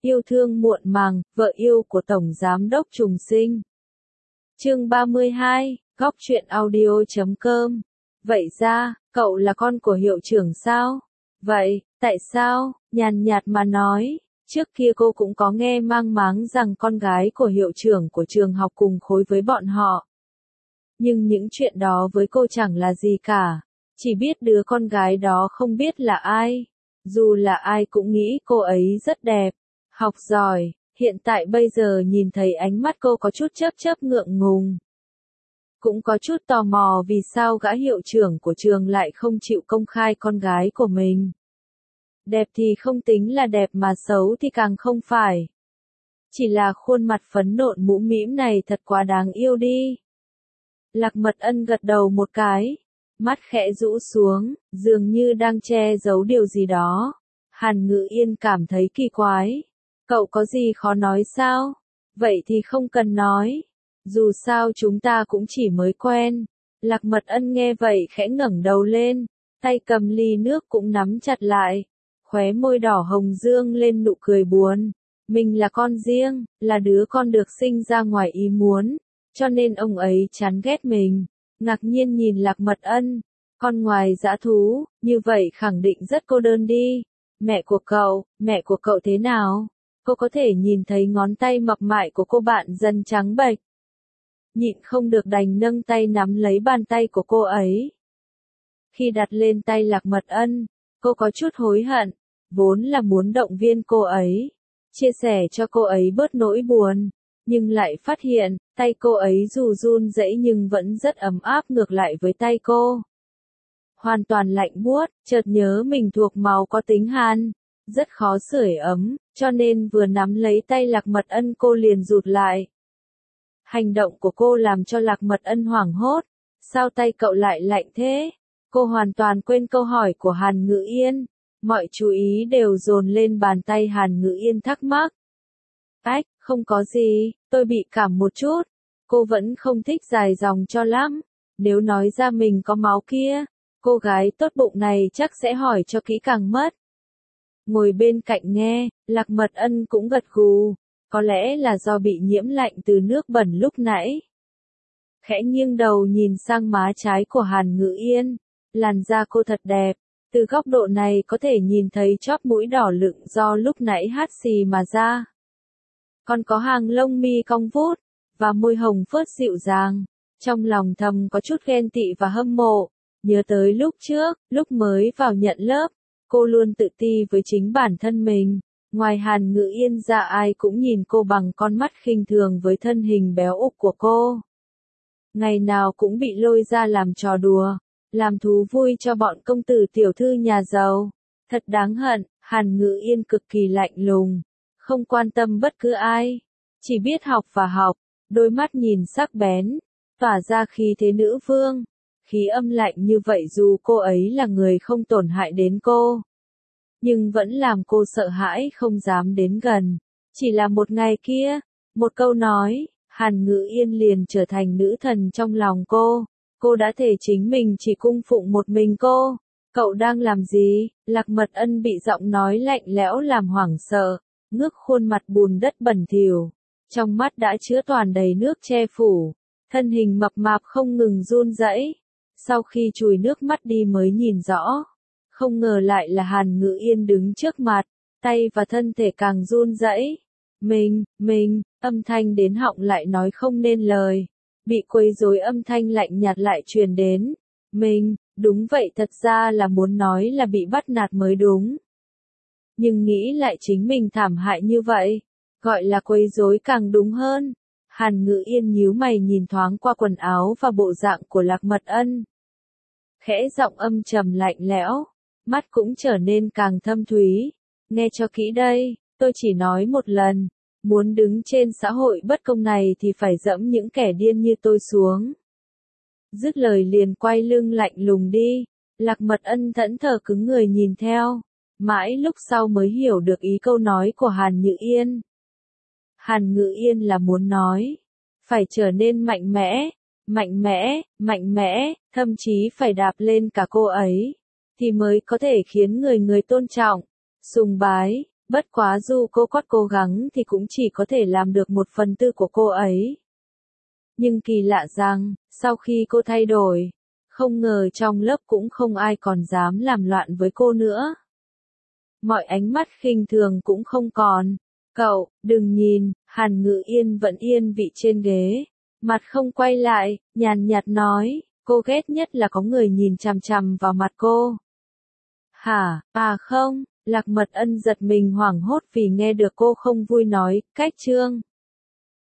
Yêu thương muộn màng, vợ yêu của Tổng Giám đốc Trùng Sinh. Chương 32, góc truyện audio.com. Vậy ra, cậu là con của hiệu trưởng sao? Vậy, tại sao? Nhàn nhạt mà nói, trước kia cô cũng có nghe mang máng rằng con gái của hiệu trưởng của trường học cùng khối với bọn họ. Nhưng những chuyện đó với cô chẳng là gì cả, chỉ biết đứa con gái đó không biết là ai. Dù là ai cũng nghĩ cô ấy rất đẹp, học giỏi, hiện tại bây giờ nhìn thấy ánh mắt cô có chút chớp ngượng ngùng. Cũng có chút tò mò vì sao gã hiệu trưởng của trường lại không chịu công khai con gái của mình. Đẹp thì không tính là đẹp mà xấu thì càng không phải. Chỉ là khuôn mặt phấn nộn mũm mĩm này thật quá đáng yêu đi. Lạc Mật Ân gật đầu một cái, mắt khẽ rũ xuống, dường như đang che giấu điều gì đó. Hàn Ngữ Yên cảm thấy kỳ quái. Cậu có gì khó nói sao? Vậy thì không cần nói. Dù sao chúng ta cũng chỉ mới quen. Lạc Mật Ân nghe vậy khẽ ngẩng đầu lên, tay cầm ly nước cũng nắm chặt lại. Khóe môi đỏ hồng dương lên nụ cười buồn. Mình là con riêng, là đứa con được sinh ra ngoài ý muốn, cho nên ông ấy chán ghét mình. Ngạc nhiên nhìn Lạc Mật Ân, con ngoài dã thú, như vậy khẳng định rất cô đơn đi. Mẹ của cậu thế nào? Cô có thể nhìn thấy ngón tay mập mại của cô bạn dần trắng bệch. Nhịn không được đành nâng tay nắm lấy bàn tay của cô ấy. Khi đặt lên tay Lạc Mật Ân, cô có chút hối hận, vốn là muốn động viên cô ấy, chia sẻ cho cô ấy bớt nỗi buồn, nhưng lại phát hiện, tay cô ấy dù run rẩy nhưng vẫn rất ấm áp ngược lại với tay cô. Hoàn toàn lạnh buốt, chợt nhớ mình thuộc màu có tính hàn, rất khó sưởi ấm, cho nên vừa nắm lấy tay Lạc Mật Ân cô liền rụt lại. Hành động của cô làm cho Lạc Mật Ân hoảng hốt, sao tay cậu lại lạnh thế? Cô hoàn toàn quên câu hỏi của Hàn Ngữ Yên, mọi chú ý đều dồn lên bàn tay Hàn Ngữ Yên thắc mắc. Ách, không có gì, tôi bị cảm một chút. Cô vẫn không thích dài dòng cho lắm, nếu nói ra mình có máu kia, cô gái tốt bụng này chắc sẽ hỏi cho kỹ càng mất. Ngồi bên cạnh nghe, Lạc Mật Ân cũng gật gù, có lẽ là do bị nhiễm lạnh từ nước bẩn lúc nãy. Khẽ nghiêng đầu nhìn sang má trái của Hàn Ngữ Yên, làn da cô thật đẹp, từ góc độ này có thể nhìn thấy chóp mũi đỏ lựng do lúc nãy hát xì mà ra. Còn có hàng lông mi cong vút, và môi hồng phớt dịu dàng, trong lòng thầm có chút ghen tị và hâm mộ, nhớ tới lúc trước, lúc mới vào nhận lớp, cô luôn tự ti với chính bản thân mình, ngoài Hàn Ngữ Yên ra ai cũng nhìn cô bằng con mắt khinh thường với thân hình béo ục của cô. Ngày nào cũng bị lôi ra làm trò đùa, làm thú vui cho bọn công tử tiểu thư nhà giàu. Thật đáng hận, Hàn Ngữ Yên cực kỳ lạnh lùng, không quan tâm bất cứ ai, chỉ biết học và học, đôi mắt nhìn sắc bén, tỏa ra khí thế nữ vương, khí âm lạnh như vậy dù cô ấy là người không tổn hại đến cô, nhưng vẫn làm cô sợ hãi không dám đến gần. Chỉ là một ngày kia, một câu nói, Hàn Ngữ Yên liền trở thành nữ thần trong lòng cô đã thể chính mình chỉ cung phụng một mình cô. Cậu đang làm gì? Lạc Mật Ân bị giọng nói lạnh lẽo làm hoảng sợ, ngước khuôn mặt bùn đất bẩn thỉu, trong mắt đã chứa toàn đầy nước che phủ, thân hình mập mạp không ngừng run rẩy. Sau khi chùi nước mắt đi mới nhìn rõ, không ngờ lại là Hàn Ngữ Yên đứng trước mặt, tay và thân thể càng run rẩy. Mình, âm thanh đến họng lại nói không nên lời, bị quấy rối âm thanh lạnh nhạt lại truyền đến. Mình, đúng vậy thật ra là muốn nói là bị bắt nạt mới đúng. Nhưng nghĩ lại chính mình thảm hại như vậy, gọi là quấy rối càng đúng hơn. Hàn Ngữ Yên nhíu mày nhìn thoáng qua quần áo và bộ dạng của Lạc Mật Ân. Khẽ giọng âm trầm lạnh lẽo, mắt cũng trở nên càng thâm thúy. Nghe cho kỹ đây, tôi chỉ nói một lần, muốn đứng trên xã hội bất công này thì phải dẫm những kẻ điên như tôi xuống. Dứt lời liền quay lưng lạnh lùng đi. Lạc Mật Ân thẫn thờ cứng người nhìn theo, mãi lúc sau mới hiểu được ý câu nói của Hàn Ngữ Yên. Hàn Ngữ Yên là muốn nói, phải trở nên mạnh mẽ, thậm chí phải đạp lên cả cô ấy, thì mới có thể khiến người tôn trọng, sùng bái, Bất quá dù cô có cố gắng thì cũng chỉ có thể làm được 1/4 của cô ấy. Nhưng kỳ lạ rằng, sau khi cô thay đổi, không ngờ trong lớp cũng không ai còn dám làm loạn với cô nữa. Mọi ánh mắt khinh thường cũng không còn. Cậu, đừng nhìn, Hàn Ngự Yên vẫn yên vị trên ghế. Mặt không quay lại, nhàn nhạt nói, cô ghét nhất là có người nhìn chằm chằm vào mặt cô. Hả, à không, Lạc Mật Ân giật mình hoảng hốt vì nghe được cô không vui nói, cách Trương.